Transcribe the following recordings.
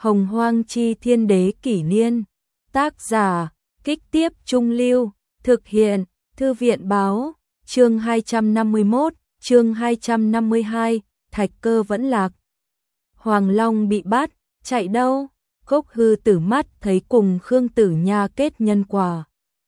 Hồng Hoang Chi Thiên Đế Kỷ Niên. Tác giả, Kích Tiếp Trung Lưu. Thực hiện, Thư viện Báo. Chương 251, chương 252, Thạch Cơ vẫn lạc. Hoàng Long bị bắt, chạy đâu? Cốc Hư Tử mắt thấy cùng Khương Tử Nha kết nhân quả.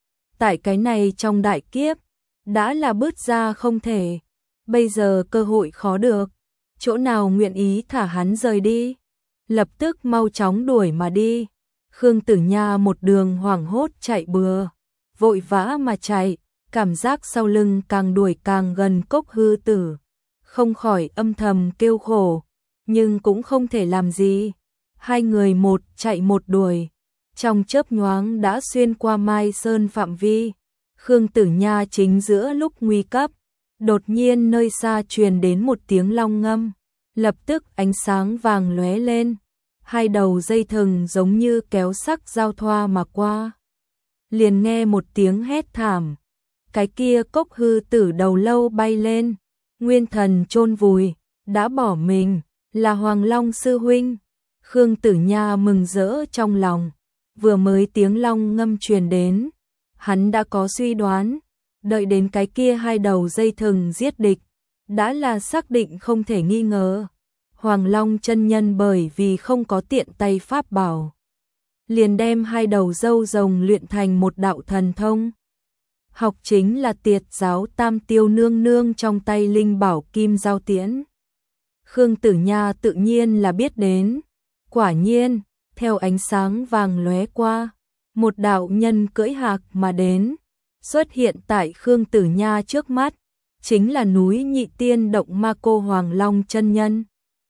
Tại cái này trong đại kiếp, đã là bứt ra không thể. Bây giờ cơ hội khó được, chỗ nào nguyện ý thả hắn rời đi? Lập tức mau chóng đuổi mà đi. Khương Tử Nha một đường hoảng hốt chạy bừa, vội vã mà chạy, cảm giác sau lưng càng đuổi càng gần Cốc Hư Tử, không khỏi âm thầm kêu khổ, nhưng cũng không thể làm gì. Hai người một chạy một đuổi, trong chớp nhoáng đã xuyên qua Mai Sơn phạm vi. Khương Tử Nha chính giữa lúc nguy cấp, đột nhiên nơi xa truyền đến một tiếng long ngâm, lập tức ánh sáng vàng lóe lên, hai đầu dây thừng giống như kéo sắc giao thoa mà qua. Liền nghe một tiếng hét thảm, cái kia Cốc Hư Tử đầu lâu bay lên, nguyên thần chôn vùi, đã bỏ mình, là Hoàng Long sư huynh. Khương Tử Nha mừng rỡ trong lòng, vừa mới tiếng long ngâm truyền đến, hắn đã có suy đoán, đợi đến cái kia hai đầu dây thừng giết địch, đã là xác định không thể nghi ngờ. Hoàng Long chân nhân bởi vì không có tiện tay pháp bảo, liền đem hai đầu râu rồng luyện thành một đạo thần thông. Học chính là Tiệt giáo Tam Tiêu nương nương trong tay linh bảo Kim Giao Tiễn. Khương Tử Nha tự nhiên là biết đến. Quả nhiên, theo ánh sáng vàng lóe qua, một đạo nhân cưỡi hạc mà đến, xuất hiện tại Khương Tử Nha trước mắt, chính là núi Nhị Tiên Động Ma Cô Hoàng Long chân nhân.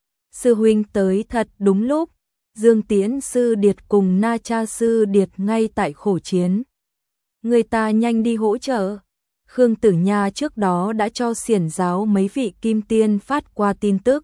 Sư huynh tới thật đúng lúc, Dương Tiễn sư điệt cùng Na Cha sư điệt ngay tại khổ chiến. Người ta nhanh đi hỗ trợ. Khương Tử Nha trước đó đã cho xiển giáo mấy vị kim tiên phát qua tin tức.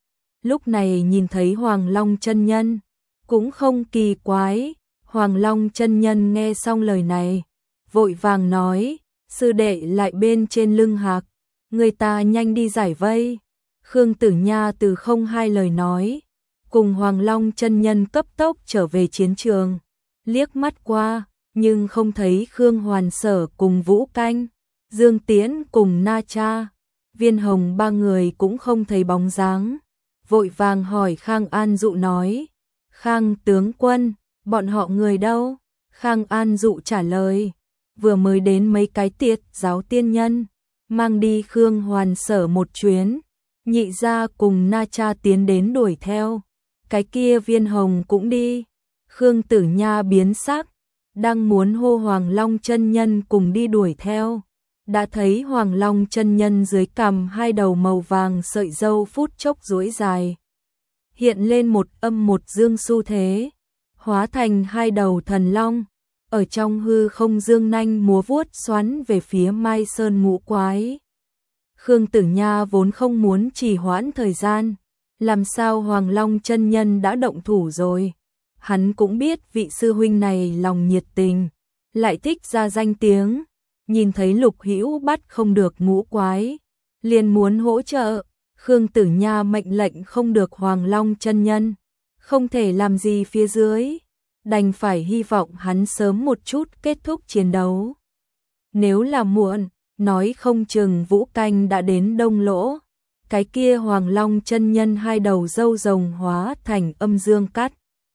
Lúc này nhìn thấy Hoàng Long chân nhân, cũng không kỳ quái. Hoàng Long chân nhân nghe xong lời này, vội vàng nói, sư đệ lại bên trên lưng hạc, người ta nhanh đi giải vây. Khương Tử Nha từ không hai lời nói, cùng Hoàng Long chân nhân cấp tốc trở về chiến trường, liếc mắt qua, nhưng không thấy Khương Hoàn Sở cùng Vũ Canh, Dương Tiễn cùng Na Cha, Viên Hồng ba người cũng không thấy bóng dáng. Vội vàng hỏi Khang An Dụ nói, Khang tướng quân, bọn họ người đâu? Khang An Dụ trả lời, vừa mới đến mấy cái Tiệt giáo tiên nhân, mang đi Khương Hoàn Sở một chuyến, nhị gia cùng Na Cha tiến đến đuổi theo, cái kia Viên Hồng cũng đi. Khương Tử Nha biến sắc, đang muốn hô Hoàng Long chân nhân cùng đi đuổi theo, đã thấy Hoàng Long chân nhân dưới cằm hai đầu màu vàng sợi râu phút chốc duỗi dài, hiện lên một âm một dương xu thế, hóa thành hai đầu thần long, ở trong hư không dương nanh múa vuốt xoắn về phía Mai Sơn ngũ quái. Khương Tử Nha vốn không muốn trì hoãn thời gian, làm sao Hoàng Long chân nhân đã động thủ rồi. Hắn cũng biết vị sư huynh này lòng nhiệt tình, lại thích ra danh tiếng, nhìn thấy Lục Hữu bắt không được ngũ quái, liền muốn hỗ trợ. Khương Tử Nha mệnh lệnh không được Hoàng Long chân nhân, không thể làm gì phía dưới, đành phải hy vọng hắn sớm một chút kết thúc chiến đấu. Nếu là muộn, nói không chừng Vũ Canh đã đến Đông Lỗ, cái kia Hoàng Long chân nhân hai đầu râu rồng hóa thành âm dương cắt.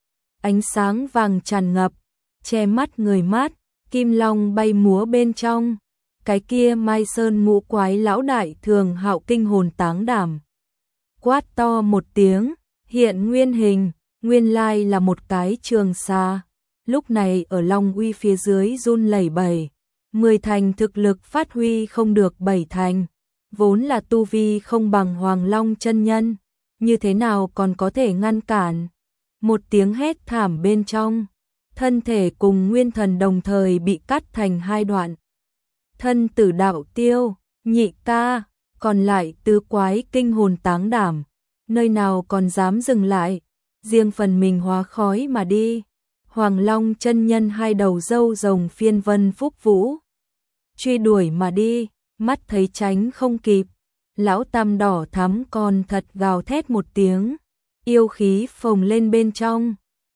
Ánh sáng vàng tràn ngập, che mắt người mát, kim long bay múa bên trong. Cái kia Mai Sơn ngũ quái lão đại Thường Hạo kinh hồn táng đảm, quát to một tiếng, hiện nguyên hình, nguyên lai là một cái trường xa, lúc này ở Long Uy phía dưới run lẩy bẩy, 10 thành thực lực phát huy không được 7 thành, vốn là tu vi không bằng Hoàng Long chân nhân, như thế nào còn có thể ngăn cản. Một tiếng hét thảm bên trong, thân thể cùng nguyên thần đồng thời bị cắt thành hai đoạn. Thân tử đạo tiêu, nhị ca, còn lại tứ quái kinh hồn táng đảm, nơi nào còn dám dừng lại, riêng phần mình hóa khói mà đi. Hoàng Long chân nhân hai đầu râu rồng phiên vân phúc vũ, truy đuổi mà đi, mắt thấy tránh không kịp, lão tam đỏ thắm còn thật gào thét một tiếng, yêu khí phồng lên bên trong,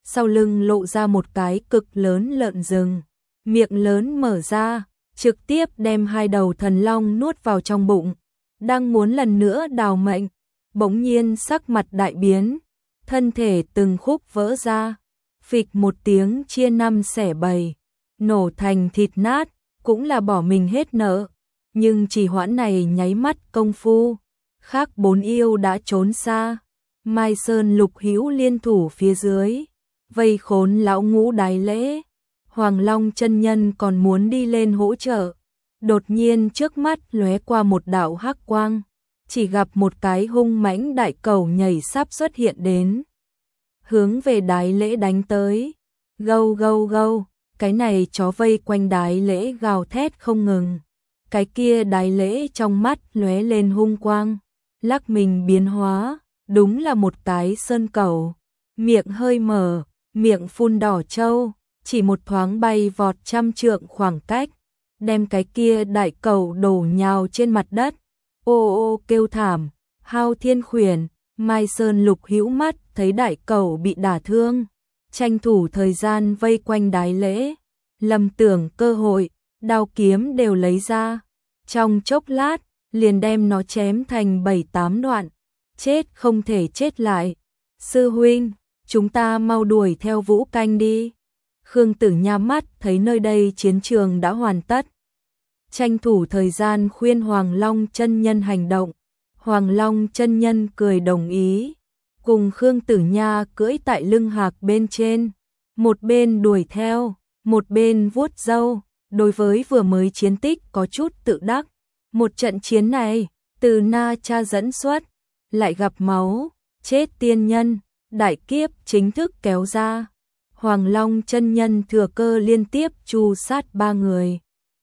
sau lưng lộ ra một cái cực lớn lợn rừng, miệng lớn mở ra, trực tiếp đem hai đầu thần long nuốt vào trong bụng, đang muốn lần nữa đào mệnh, bỗng nhiên sắc mặt đại biến, thân thể từng khúc vỡ ra, phịch một tiếng chia năm xẻ bảy, nổ thành thịt nát, cũng là bỏ mình hết nợ, nhưng chỉ hoãn này nháy mắt công phu, khác bốn yêu đã trốn xa, Mai Sơn Lục Hữu liên thủ phía dưới, vây khốn lão Ngũ Đái Lễ. Hoàng Long chân nhân còn muốn đi lên hỗ trợ, đột nhiên trước mắt lóe qua một đạo hắc quang, chỉ gặp một cái hung mãnh đại cầu nhảy sắp xuất hiện đến, hướng về Đái Lễ đánh tới. Gâu gâu gâu, cái này chó vây quanh Đái Lễ gào thét không ngừng. Cái kia Đái Lễ trong mắt lóe lên hung quang, lắc mình biến hóa, đúng là một cái sơn cẩu, miệng hơi mở, miệng phun đỏ trâu, chỉ một thoáng bay vọt trăm trượng khoảng cách, đem cái kia đại cẩu đổ nhào trên mặt đất. Ô ô kêu thảm, Hao Thiên khuyển, Mai Sơn Lục Hữu mắt thấy đại cẩu bị đả thương, tranh thủ thời gian vây quanh Đái Lễ, lầm tưởng cơ hội, đao kiếm đều lấy ra, trong chốc lát liền đem nó chém thành 7-8 đoạn, chết không thể chết lại. Sư huynh, chúng ta mau đuổi theo Vũ Canh đi. Khương Tử Nha mắt thấy nơi đây chiến trường đã hoàn tất, tranh thủ thời gian khuyên Hoàng Long chân nhân hành động. Hoàng Long chân nhân cười đồng ý, cùng Khương Tử Nha cưỡi tại lưng hạc bên trên, một bên đuổi theo, một bên vuốt râu. Đối với vừa mới chiến tích có chút tự đắc, một trận chiến này từ Na Cha dẫn xuất, lại gặp máu, chết tiên nhân, đại kiếp chính thức kéo ra. Hoàng Long chân nhân thừa cơ liên tiếp tru sát 3 người.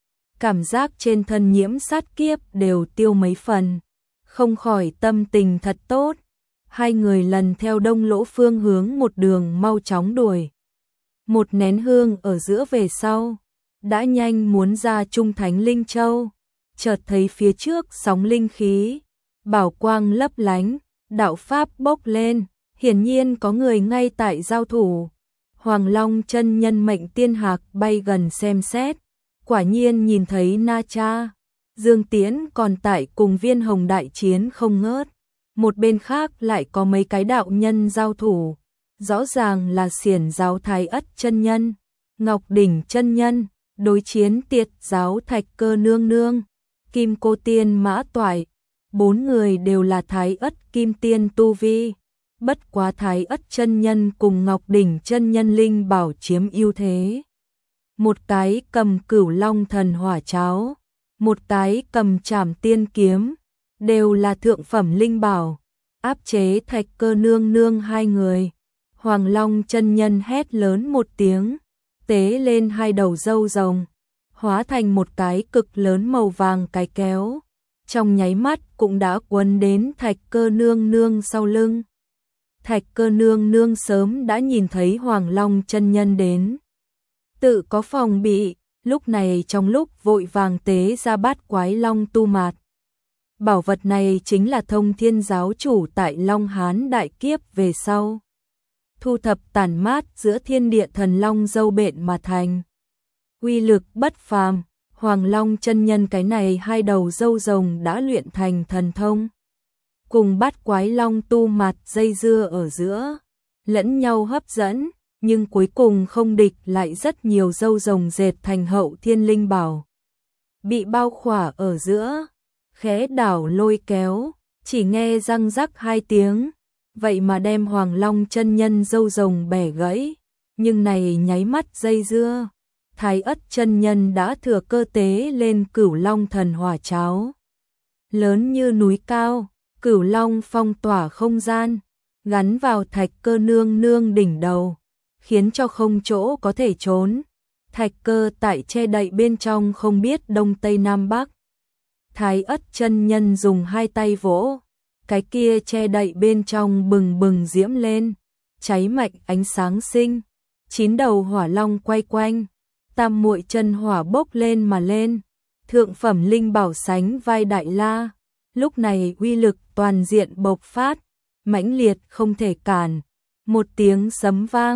Cảm giác trên thân nhiễm sát kiếp đều tiêu mấy phần, không khỏi tâm tình thật tốt. Hai người lần theo đông lỗ phương hướng một đường mau chóng đuổi. Một nén hương ở giữa về sau, đã nhanh muốn ra Trung Thánh Linh Châu, chợt thấy phía trước sóng linh khí, bảo quang lấp lánh, đạo pháp bốc lên, hiển nhiên có người ngay tại giao thủ. Hoàng Long chân nhân mệnh tiên hạc bay gần xem xét, quả nhiên nhìn thấy Na Cha, Dương Tiễn còn tại cùng Viên Hồng đại chiến không ngớt. Một bên khác lại có mấy cái đạo nhân giao thủ, rõ ràng là Xiển giáo Thái Ất chân nhân, Ngọc Đỉnh chân nhân, đối chiến Tiệt giáo Thạch Cơ nương nương, Kim Cô Tiên Mã Toại. 4 người đều là Thái Ất kim tiên tu vi, bất quá Thái Ất chân nhân cùng Ngọc Đỉnh chân nhân linh bảo chiếm ưu thế. Một cái cầm Cửu Long thần hỏa cháo, một cái cầm Trảm tiên kiếm, đều là thượng phẩm linh bảo, áp chế Thạch Cơ nương nương hai người. Hoàng Long chân nhân hét lớn một tiếng, tế lên hai đầu râu rồng, hóa thành một cái cực lớn màu vàng cái kéo, trong nháy mắt cũng đã quấn đến Thạch Cơ nương nương sau lưng. Thạch Cơ nương nương sớm đã nhìn thấy Hoàng Long chân nhân đến, tự có phòng bị, lúc này trong lúc vội vàng tế ra Bát Quái Long tu mạt. Bảo vật này chính là Thông Thiên giáo chủ tại Long Hán đại kiếp về sau thu thập tản mát giữa thiên địa thần long dâu bện mà thành. Uy lực bất phàm, Hoàng Long chân nhân cái này hai đầu râu rồng đã luyện thành thần thông. Cùng Bát Quái Long tu mạt dây dưa ở giữa, lẫn nhau hấp dẫn, nhưng cuối cùng không địch lại rất nhiều râu rồng dệt thành hậu thiên linh bảo. Bị bao khỏa ở giữa, khẽ đảo lôi kéo, chỉ nghe răng rắc hai tiếng, vậy mà đem Hoàng Long chân nhân râu rồng bẻ gãy, nhưng này nháy mắt dây dưa, Thái Ất chân nhân đã thừa cơ tế lên Cửu Long thần hỏa cháo. Lớn như núi cao, Cửu Long phong tỏa không gian, gắn vào Thạch Cơ nương nương đỉnh đầu, khiến cho không chỗ có thể trốn. Thạch Cơ tại che đậy bên trong không biết đông tây nam bắc. Thái Ất chân nhân dùng hai tay vỗ, cái kia che đậy bên trong bừng bừng diễm lên, cháy mạnh ánh sáng sinh, 9 đầu hỏa long quay quanh, tam muội chân hỏa bốc lên mà lên, thượng phẩm linh bảo sánh vai đại la, lúc này uy lực toàn diện bộc phát, mãnh liệt không thể cản, một tiếng sấm vang,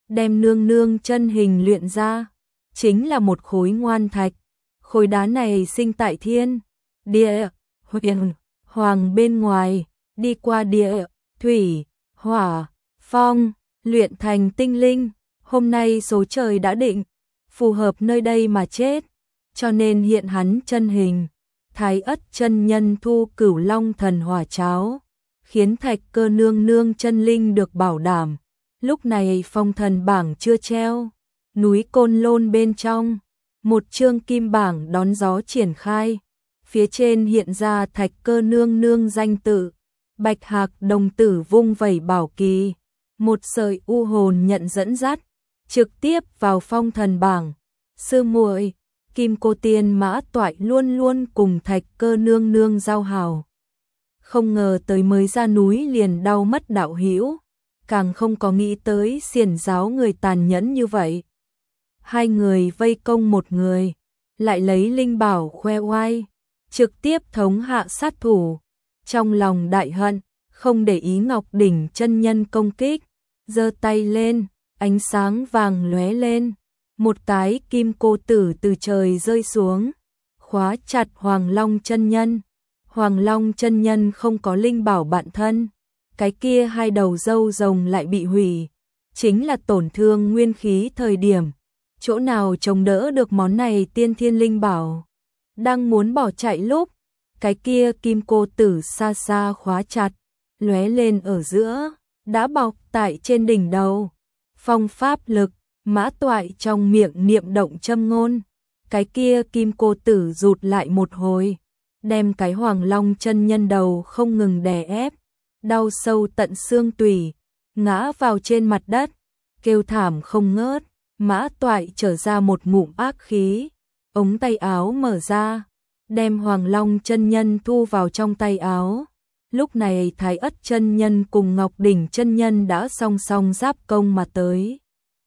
đem nương nương chân hình luyện ra, chính là một khối ngoan thạch. Khối đá này sinh tại thiên, địa, huyền, hoàng bên ngoài, đi qua địa, thủy, hỏa, phong, luyện thành tinh linh. Hôm nay số trời đã định, phù hợp nơi đây mà chết, cho nên hiện hắn chân hình. Thái Ất chân nhân thu Cửu Long thần hỏa cháo, khiến Thạch Cơ nương nương chân linh được bảo đảm. Lúc này phong thần bảng chưa treo, núi Côn Lôn bên trong, một chương kim bảng đón gió triển khai, phía trên hiện ra Thạch Cơ nương nương danh tự. Bạch Hạc đồng tử vung vẩy bảo kỳ, một sợi u hồn nhận dẫn dắt, trực tiếp vào phong thần bảng. Sư muội, Kim Cô Tiên Mã Toại luôn luôn cùng Thạch Cơ nương nương giao hảo. Không ngờ tới mới ra núi liền đau mất đạo hữu, càng không có nghĩ tới xiển giáo người tàn nhẫn như vậy. Hai người vây công một người, lại lấy linh bảo khoe oai, trực tiếp thống hạ sát thủ. Trong lòng đại hận, không để ý Ngọc Đỉnh chân nhân công kích, giơ tay lên, ánh sáng vàng lóe lên, một cái kim cô tử từ trời rơi xuống, khóa chặt Hoàng Long chân nhân. Hoàng Long chân nhân không có linh bảo bạn thân, cái kia hai đầu râu rồng lại bị hủy, chính là tổn thương nguyên khí thời điểm, chỗ nào chống đỡ được món này tiên thiên linh bảo. Đang muốn bỏ chạy lúc, cái kia kim cô tử xa xa khóa chặt, lóe lên ở giữa, đã bọc tại trên đỉnh đầu. Phong pháp lực, Mã Toại trong miệng niệm động châm ngôn, cái kia kim cô tử rụt lại một hồi, đem cái Hoàng Long chân nhân đầu không ngừng đè ép, đau sâu tận xương tủy, ngã vào trên mặt đất, kêu thảm không ngớt. Mã Toại trở ra một ngụm ác khí, ống tay áo mở ra, đem Hoàng Long chân nhân thu vào trong tay áo. Lúc này Thái Ất chân nhân cùng Ngọc Đỉnh chân nhân đã song song giáp công mà tới.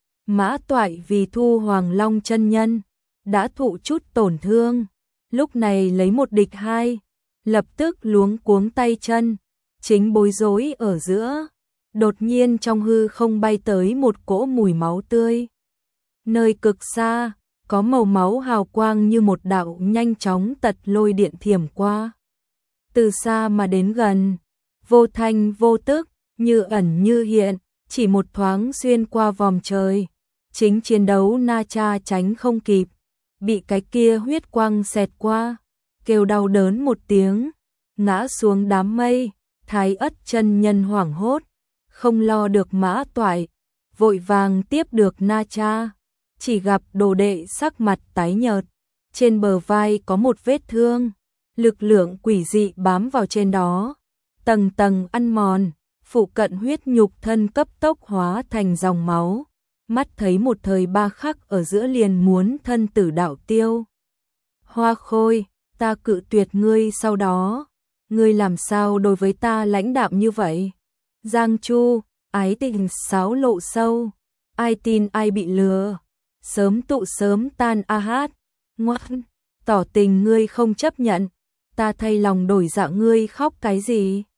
Mã Toại vì thu Hoàng Long chân nhân, đã thụ chút tổn thương, lúc này lấy một địch hai, lập tức luống cuống tay chân, chính bối rối ở giữa. Đột nhiên trong hư không bay tới một cỗ mùi máu tươi. Nơi cực xa, có màu máu hào quang như một đạo nhanh chóng tật lôi điện thiểm qua. Từ xa mà đến gần, vô thanh vô tức, như ẩn như hiện, chỉ một thoáng xuyên qua vòm trời. Chính chiến đấu Na Cha tránh không kịp, bị cái kia huyết quang xẹt qua, kêu đau đớn một tiếng, ngã xuống đám mây. Thái Ất chân nhân hoảng hốt, không lo được Mã Toại, vội vàng tiếp được Na Cha, chỉ gặp đồ đệ sắc mặt tái nhợt, trên bờ vai có một vết thương, lực lượng quỷ dị bám vào trên đó, tầng tầng ăn mòn, phụ cận huyết nhục thân cấp tốc hóa thành dòng máu, mắt thấy một thời ba khắc ở giữa liền muốn thân tử đạo tiêu. Hoa Khôi, ta cự tuyệt ngươi sau đó, ngươi làm sao đối với ta lãnh đạm như vậy? Giang Chu, ái tình sáo lộ sâu, ai tin ai bị lừa, sớm tụ sớm tan a hát, ngoan, tỏ tình ngươi không chấp nhận, ta thay lòng đổi dạ ngươi khóc cái gì?